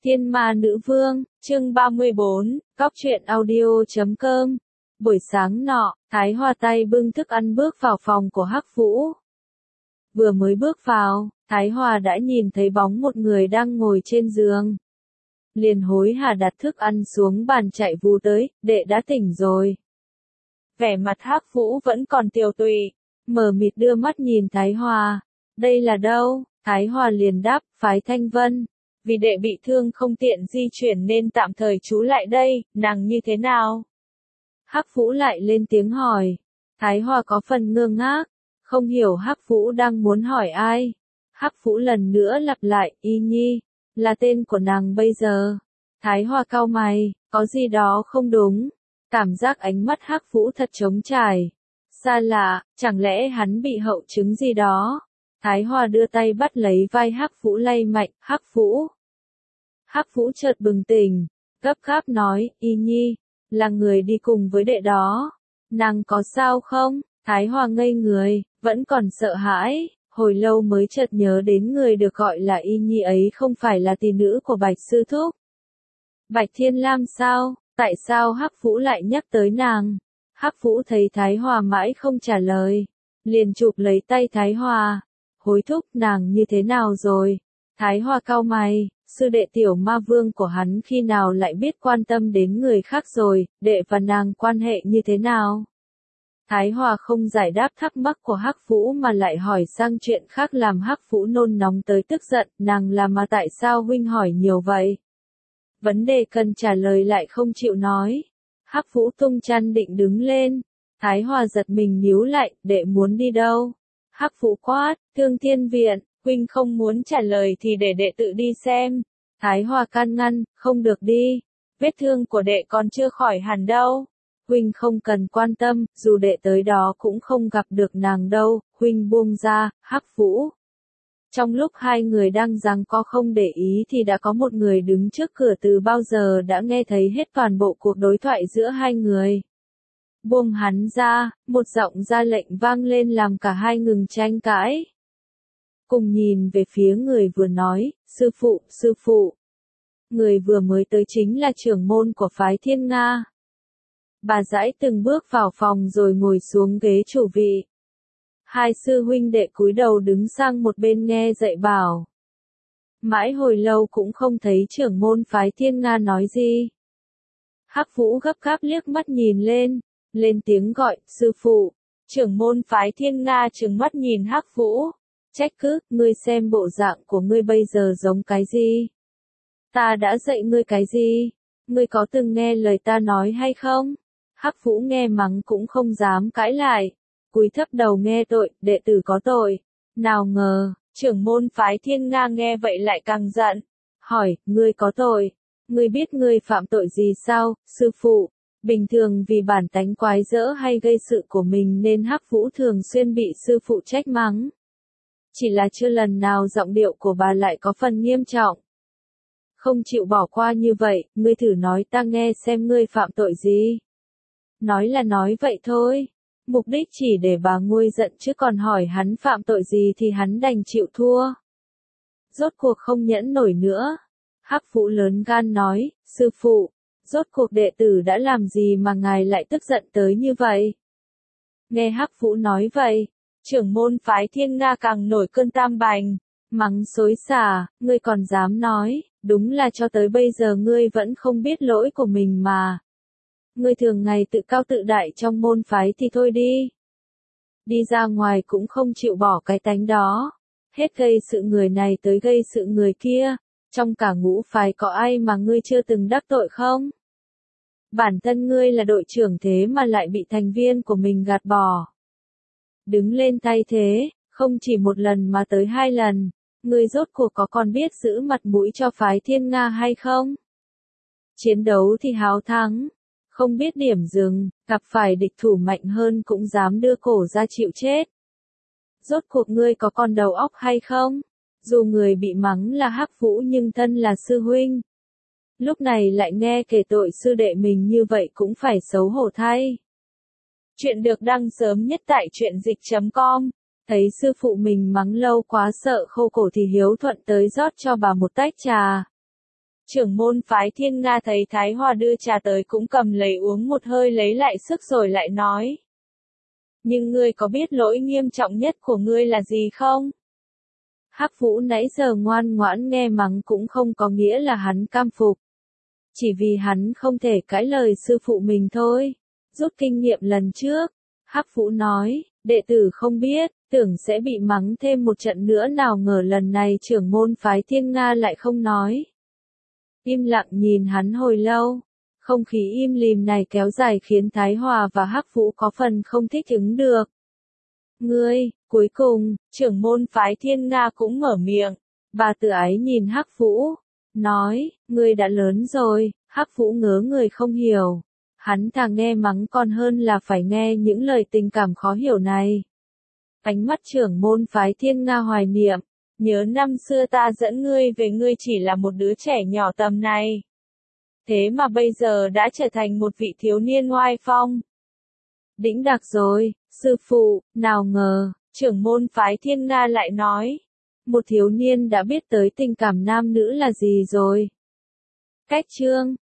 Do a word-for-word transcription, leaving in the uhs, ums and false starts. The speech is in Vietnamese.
Thiên Ma Nữ Vương, chương ba mươi bốn, Cóc truyện audio chấm com. Buổi sáng nọ, Thái Hoa tay bưng thức ăn bước vào phòng của Hắc Vũ. Vừa mới bước vào, Thái Hoa đã nhìn thấy bóng một người đang ngồi trên giường. Liền hối hả đặt thức ăn xuống bàn chạy vù tới, đệ đã tỉnh rồi. Vẻ mặt Hắc Vũ vẫn còn tiều tụy, mờ mịt đưa mắt nhìn Thái Hoa. Đây là đâu? Thái Hoa liền đáp, phái Thanh Vân. Vì đệ bị thương không tiện di chuyển nên tạm thời trú lại đây, nàng như thế nào? Hắc Vũ lại lên tiếng hỏi. Thái Hoa có phần ngơ ngác, không hiểu Hắc Vũ đang muốn hỏi ai. Hắc Vũ lần nữa lặp lại, Y Nhi, là tên của nàng bây giờ. Thái Hoa cau mày, có gì đó không đúng. Cảm giác ánh mắt Hắc Vũ thật trống trải. Xa lạ, chẳng lẽ hắn bị hậu chứng gì đó? Thái Hoa đưa tay bắt lấy vai Hắc Vũ lay mạnh, Hắc Vũ. Hắc Vũ chợt bừng tỉnh, gấp gáp nói, Y Nhi, là người đi cùng với đệ đó. Nàng có sao không? Thái Hoa ngây người, vẫn còn sợ hãi, hồi lâu mới chợt nhớ đến người được gọi là Y Nhi ấy không phải là tỷ nữ của Bạch Sư Thúc. Bạch Thiên Lam sao? Tại sao Hắc Vũ lại nhắc tới nàng? Hắc Vũ thấy Thái Hoa mãi không trả lời, liền chụp lấy tay Thái Hoa. Hối thúc, nàng như thế nào rồi? Thái Hoa cau mày, sư đệ tiểu ma vương của hắn khi nào lại biết quan tâm đến người khác rồi, đệ và nàng quan hệ như thế nào? Thái Hoa không giải đáp thắc mắc của Hắc Vũ mà lại hỏi sang chuyện khác làm Hắc Vũ nôn nóng tới tức giận, nàng là mà tại sao huynh hỏi nhiều vậy? Vấn đề cần trả lời lại không chịu nói. Hắc Vũ tung chăn định đứng lên, Thái Hoa giật mình nhíu lại, đệ muốn đi đâu? Hắc Vũ quát, Thương Thiên Viện, huynh không muốn trả lời thì để đệ tự đi xem. Thái Hoa can ngăn, không được đi, vết thương của đệ còn chưa khỏi hẳn đâu. Huynh không cần quan tâm, dù đệ tới đó cũng không gặp được nàng đâu, huynh buông ra, Hắc Vũ. Trong lúc hai người đang giằng co không để ý thì đã có một người đứng trước cửa từ bao giờ đã nghe thấy hết toàn bộ cuộc đối thoại giữa hai người. Buông hắn ra, một giọng ra lệnh vang lên làm cả hai ngừng tranh cãi. Cùng nhìn về phía người vừa nói, sư phụ, sư phụ. Người vừa mới tới chính là trưởng môn của phái Thiên Nga. Bà dãi từng bước vào phòng rồi ngồi xuống ghế chủ vị. Hai sư huynh đệ cúi đầu đứng sang một bên nghe dạy bảo. Mãi hồi lâu cũng không thấy trưởng môn phái Thiên Nga nói gì. Hắc Vũ gấp gáp liếc mắt nhìn lên, lên tiếng gọi, sư phụ. Trưởng môn phái Thiên Nga trừng mắt nhìn Hắc Vũ, trách cứ, ngươi xem bộ dạng của ngươi bây giờ giống cái gì? Ta đã dạy ngươi cái gì? Ngươi có từng nghe lời ta nói hay không? Hắc Vũ nghe mắng cũng không dám cãi lại, cúi thấp đầu nghe tội, đệ tử có tội. Nào ngờ, trưởng môn phái Thiên Nga nghe vậy lại càng giận, hỏi, ngươi có tội? Ngươi biết ngươi phạm tội gì sao, sư phụ? Bình thường vì bản tánh quái dỡ hay gây sự của mình nên Hắc Vũ thường xuyên bị sư phụ trách mắng. Chỉ là chưa lần nào giọng điệu của bà lại có phần nghiêm trọng. Không chịu bỏ qua như vậy, ngươi thử nói ta nghe xem ngươi phạm tội gì. Nói là nói vậy thôi, mục đích chỉ để bà nguôi giận chứ còn hỏi hắn phạm tội gì thì hắn đành chịu thua. Rốt cuộc không nhẫn nổi nữa. Hắc Vũ lớn gan nói, sư phụ, rốt cuộc đệ tử đã làm gì mà ngài lại tức giận tới như vậy? Nghe Hắc Vũ nói vậy, trưởng môn phái Thiên Nga càng nổi cơn tam bành, mắng xối xả, ngươi còn dám nói, đúng là cho tới bây giờ ngươi vẫn không biết lỗi của mình mà. Ngươi thường ngày tự cao tự đại trong môn phái thì thôi đi. Đi ra ngoài cũng không chịu bỏ cái tánh đó. Hết gây sự người này tới gây sự người kia. Trong cả ngũ phái có ai mà ngươi chưa từng đắc tội không? Bản thân ngươi là đội trưởng thế mà lại bị thành viên của mình gạt bỏ. Đứng lên thay thế, không chỉ một lần mà tới hai lần. Ngươi rốt cuộc có còn biết giữ mặt mũi cho phái Thiên Nga hay không? Chiến đấu thì háo thắng. Không biết điểm dừng, gặp phải địch thủ mạnh hơn cũng dám đưa cổ ra chịu chết. Rốt cuộc ngươi có còn đầu óc hay không? Dù người bị mắng là Hắc Vũ nhưng thân là sư huynh. Lúc này lại nghe kể tội sư đệ mình như vậy cũng phải xấu hổ thay. Chuyện được đăng sớm nhất tại truyện dịch chấm com. Thấy sư phụ mình mắng lâu quá sợ khô cổ thì hiếu thuận tới rót cho bà một tách trà. Trưởng môn phái Thiên Nga thấy Thái Hòa đưa trà tới cũng cầm lấy uống một hơi lấy lại sức rồi lại nói. Nhưng ngươi có biết lỗi nghiêm trọng nhất của ngươi là gì không? Hắc Vũ nãy giờ ngoan ngoãn nghe mắng cũng không có nghĩa là hắn cam phục. Chỉ vì hắn không thể cãi lời sư phụ mình thôi. Rút kinh nghiệm lần trước, Hắc Vũ nói, đệ tử không biết, tưởng sẽ bị mắng thêm một trận nữa, nào ngờ lần này trưởng môn phái Thiên Nga lại không nói. Im lặng nhìn hắn hồi lâu, không khí im lìm này kéo dài khiến Thái Hòa và Hắc Vũ có phần không thích ứng được. Ngươi, cuối cùng, trưởng môn phái Thiên Nga cũng mở miệng, bà tự ái nhìn Hắc Vũ, nói, ngươi đã lớn rồi. Hắc Vũ ngớ người không hiểu. Hắn thà nghe mắng còn hơn là phải nghe những lời tình cảm khó hiểu này. Ánh mắt trưởng môn phái Thiên Nga hoài niệm, nhớ năm xưa ta dẫn ngươi về, ngươi chỉ là một đứa trẻ nhỏ tầm này. Thế mà bây giờ đã trở thành một vị thiếu niên oai phong. Đĩnh đạc rồi, sư phụ, nào ngờ, trưởng môn phái Thiên Nga lại nói. Một thiếu niên đã biết tới tình cảm nam nữ là gì rồi. Cách chương